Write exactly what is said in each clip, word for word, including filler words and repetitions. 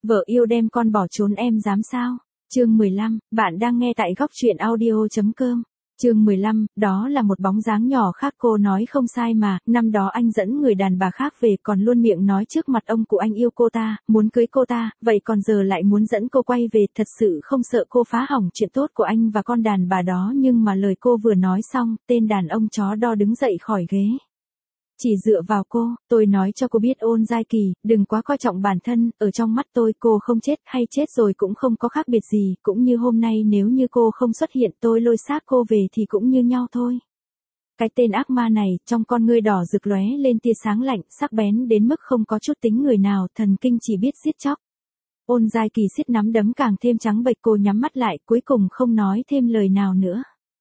Vợ yêu đem con bỏ trốn em dám sao? Chương mười lăm, bạn đang nghe tại góc truyện audio chấm com. Chương mười lăm, đó là một bóng dáng nhỏ khác, cô nói không sai mà, năm đó anh dẫn người đàn bà khác về còn luôn miệng nói trước mặt ông cụ anh yêu cô ta, muốn cưới cô ta, vậy còn giờ lại muốn dẫn cô quay về, thật sự không sợ cô phá hỏng chuyện tốt của anh và con đàn bà đó. Nhưng mà lời cô vừa nói xong, tên đàn ông chó đo đứng dậy khỏi ghế. Chỉ dựa vào cô, tôi nói cho cô biết Ôn Giai Kỳ, đừng quá coi trọng bản thân, ở trong mắt tôi cô không chết hay chết rồi cũng không có khác biệt gì, cũng như hôm nay nếu như cô không xuất hiện tôi lôi xác cô về thì cũng như nhau thôi. Cái tên ác ma này, trong con ngươi đỏ rực lóe lên tia sáng lạnh, sắc bén đến mức không có chút tính người nào, thần kinh chỉ biết giết chóc. Ôn Giai Kỳ siết nắm đấm càng thêm trắng bệch, cô nhắm mắt lại, cuối cùng không nói thêm lời nào nữa.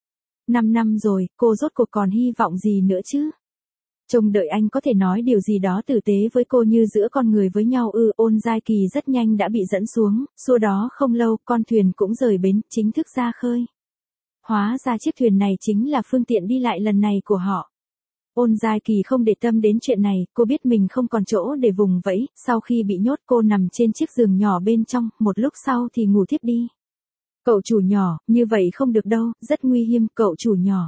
Năm năm rồi, cô rốt cuộc còn hy vọng gì nữa chứ? Trông đợi anh có thể nói điều gì đó tử tế với cô như giữa con người với nhau ư? Ôn Giai Kỳ rất nhanh đã bị dẫn xuống, sau đó không lâu con thuyền cũng rời bến, chính thức ra khơi. Hóa ra chiếc thuyền này chính là phương tiện đi lại lần này của họ. Ôn Giai Kỳ không để tâm đến chuyện này, cô biết mình không còn chỗ để vùng vẫy, sau khi bị nhốt cô nằm trên chiếc giường nhỏ bên trong, một lúc sau thì ngủ thiếp đi. Cậu chủ nhỏ, như vậy không được đâu, rất nguy hiểm, cậu chủ nhỏ.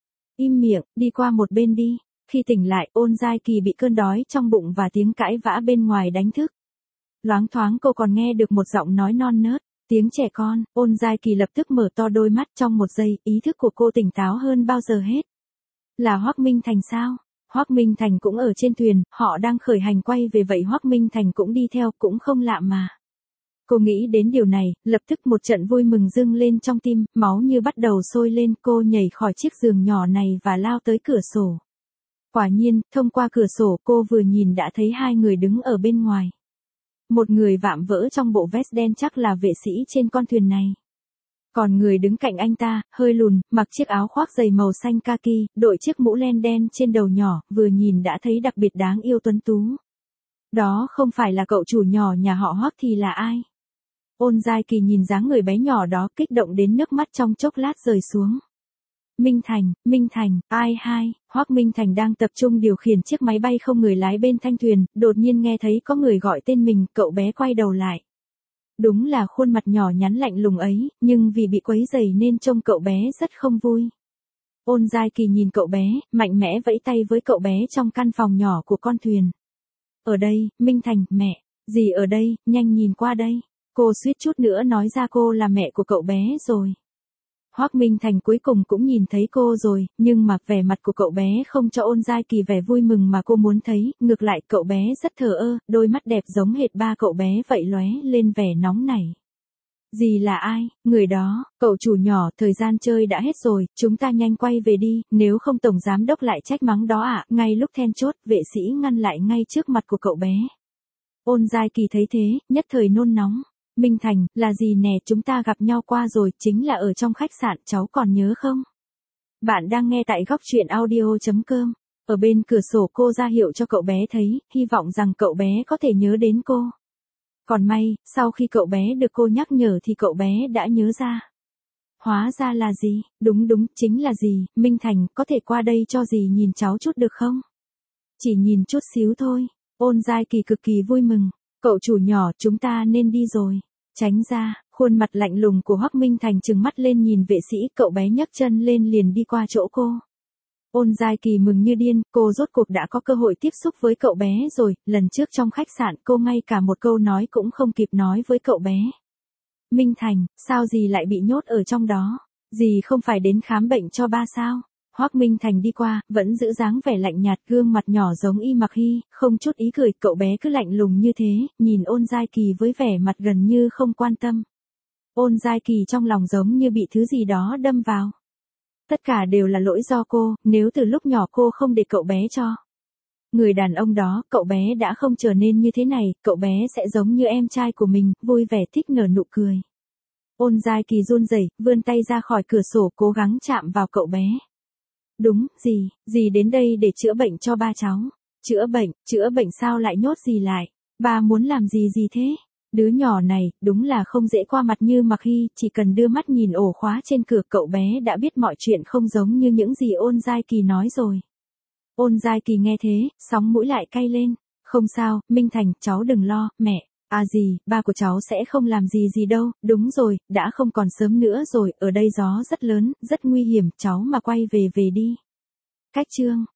Im miệng, đi qua một bên đi. Khi tỉnh lại, Ôn Giai Kỳ bị cơn đói trong bụng và tiếng cãi vã bên ngoài đánh thức. Loáng thoáng cô còn nghe được một giọng nói non nớt, tiếng trẻ con. Ôn Giai Kỳ lập tức mở to đôi mắt, trong một giây, ý thức của cô tỉnh táo hơn bao giờ hết. Là Hoắc Minh Thành sao? Hoắc Minh Thành cũng ở trên thuyền, họ đang khởi hành quay về, vậy Hoắc Minh Thành cũng đi theo, cũng không lạ mà. Cô nghĩ đến điều này, lập tức một trận vui mừng dâng lên trong tim, máu như bắt đầu sôi lên, cô nhảy khỏi chiếc giường nhỏ này và lao tới cửa sổ. Quả nhiên, thông qua cửa sổ cô vừa nhìn đã thấy hai người đứng ở bên ngoài. Một người vạm vỡ trong bộ vest đen chắc là vệ sĩ trên con thuyền này. Còn người đứng cạnh anh ta, hơi lùn, mặc chiếc áo khoác dày màu xanh kaki, đội chiếc mũ len đen trên đầu nhỏ, vừa nhìn đã thấy đặc biệt đáng yêu tuấn tú. Đó không phải là cậu chủ nhỏ nhà họ Hoắc thì là ai? Ôn Giai Kỳ nhìn dáng người bé nhỏ đó, kích động đến nước mắt trong chốc lát rơi xuống. Minh Thành, Minh Thành, ai hai, Hoắc Minh Thành đang tập trung điều khiển chiếc máy bay không người lái bên thanh thuyền, đột nhiên nghe thấy có người gọi tên mình, cậu bé quay đầu lại. Đúng là khuôn mặt nhỏ nhắn lạnh lùng ấy, nhưng vì bị quấy rầy nên trông cậu bé rất không vui. Ôn Giai Kỳ nhìn cậu bé, mạnh mẽ vẫy tay với cậu bé trong căn phòng nhỏ của con thuyền. Ở đây, Minh Thành, mẹ, gì ở đây, nhanh nhìn qua đây. Cô suýt chút nữa nói ra cô là mẹ của cậu bé rồi. Hoắc Minh Thành cuối cùng cũng nhìn thấy cô rồi, nhưng mà vẻ mặt của cậu bé không cho Ôn Giai Kỳ vẻ vui mừng mà cô muốn thấy, ngược lại cậu bé rất thờ ơ, đôi mắt đẹp giống hệt ba cậu bé vậy lóe lên vẻ nóng nảy. Dì là ai? Người đó, cậu chủ nhỏ, thời gian chơi đã hết rồi, chúng ta nhanh quay về đi, nếu không tổng giám đốc lại trách mắng đó ạ. Ngay lúc then chốt, vệ sĩ ngăn lại ngay trước mặt của cậu bé. Ôn Giai Kỳ thấy thế, nhất thời nôn nóng. Minh Thành, là gì nè, chúng ta gặp nhau qua rồi, chính là ở trong khách sạn, cháu còn nhớ không? Bạn đang nghe tại góc truyện audio chấm com. Ở bên cửa sổ cô ra hiệu cho cậu bé thấy, hy vọng rằng cậu bé có thể nhớ đến cô. Còn may, sau khi cậu bé được cô nhắc nhở thì cậu bé đã nhớ ra. Hóa ra là gì? Đúng đúng, chính là gì? Minh Thành, có thể qua đây cho dì nhìn cháu chút được không? Chỉ nhìn chút xíu thôi. Ôn Giai Kỳ cực kỳ vui mừng. Cậu chủ nhỏ, chúng ta nên đi rồi. Tránh ra, khuôn mặt lạnh lùng của Hoắc Minh Thành trừng mắt lên nhìn vệ sĩ, cậu bé nhấc chân lên liền đi qua chỗ cô. Ôn Giai Kỳ mừng như điên, cô rốt cuộc đã có cơ hội tiếp xúc với cậu bé rồi, lần trước trong khách sạn cô ngay cả một câu nói cũng không kịp nói với cậu bé. Minh Thành, sao dì lại bị nhốt ở trong đó? Dì không phải đến khám bệnh cho ba sao? Hoắc Minh Thành đi qua, vẫn giữ dáng vẻ lạnh nhạt, gương mặt nhỏ giống y mặc hy, không chút ý cười, cậu bé cứ lạnh lùng như thế, nhìn Ôn Giai Kỳ với vẻ mặt gần như không quan tâm. Ôn Giai Kỳ trong lòng giống như bị thứ gì đó đâm vào. Tất cả đều là lỗi do cô, nếu từ lúc nhỏ cô không để cậu bé cho người đàn ông đó, cậu bé đã không trở nên như thế này, cậu bé sẽ giống như em trai của mình, vui vẻ thích nở nụ cười. Ôn Giai Kỳ run rẩy, vươn tay ra khỏi cửa sổ cố gắng chạm vào cậu bé. Đúng, dì, dì đến đây để chữa bệnh cho ba cháu. Chữa bệnh, chữa bệnh sao lại nhốt dì lại? Ba muốn làm gì gì thế? Đứa nhỏ này, đúng là không dễ qua mặt như Mặc Hy, chỉ cần đưa mắt nhìn ổ khóa trên cửa cậu bé đã biết mọi chuyện không giống như những gì Ôn Giai Kỳ nói rồi. Ôn Giai Kỳ nghe thế, sóng mũi lại cay lên. Không sao, Minh Thành, cháu đừng lo, mẹ. À gì, ba của cháu sẽ không làm gì gì đâu, đúng rồi, đã không còn sớm nữa rồi, ở đây gió rất lớn, rất nguy hiểm, cháu mà quay về về đi. Cách chương